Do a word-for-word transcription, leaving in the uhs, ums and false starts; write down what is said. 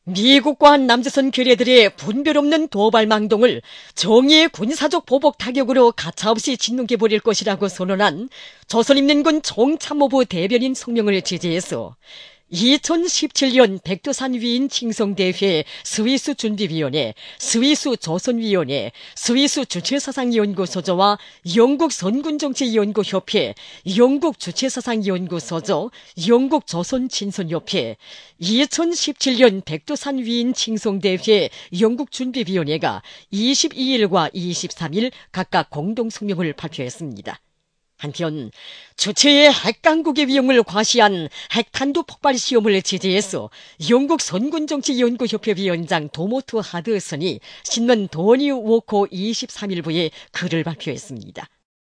미국과 남조선 괴뢰들의 분별 없는 도발망동을 정의의 군사적 보복 타격으로 가차없이 짓눌게 버릴 것이라고 선언한 조선인민군 총참모부 대변인 성명을 지지해서 이천십칠 년 백두산 위인 칭송대회 스위스 준비위원회, 스위스 조선위원회, 스위스 주체사상연구소저와 영국 선군정치연구협회, 영국 주체사상연구소저, 영국 조선친선협회, 이천십칠 년 백두산 위인 칭송대회 영국 준비위원회가 이십이 일과 이십삼 일 각각 공동성명을 발표했습니다. 한편 주체의 핵강국의 위험을 과시한 핵탄두 폭발 시험을 지지해서 영국 선군정치연구협회 위원장 도모트 하드슨이 신문 도니 워커 이십삼 일부에 글을 발표했습니다.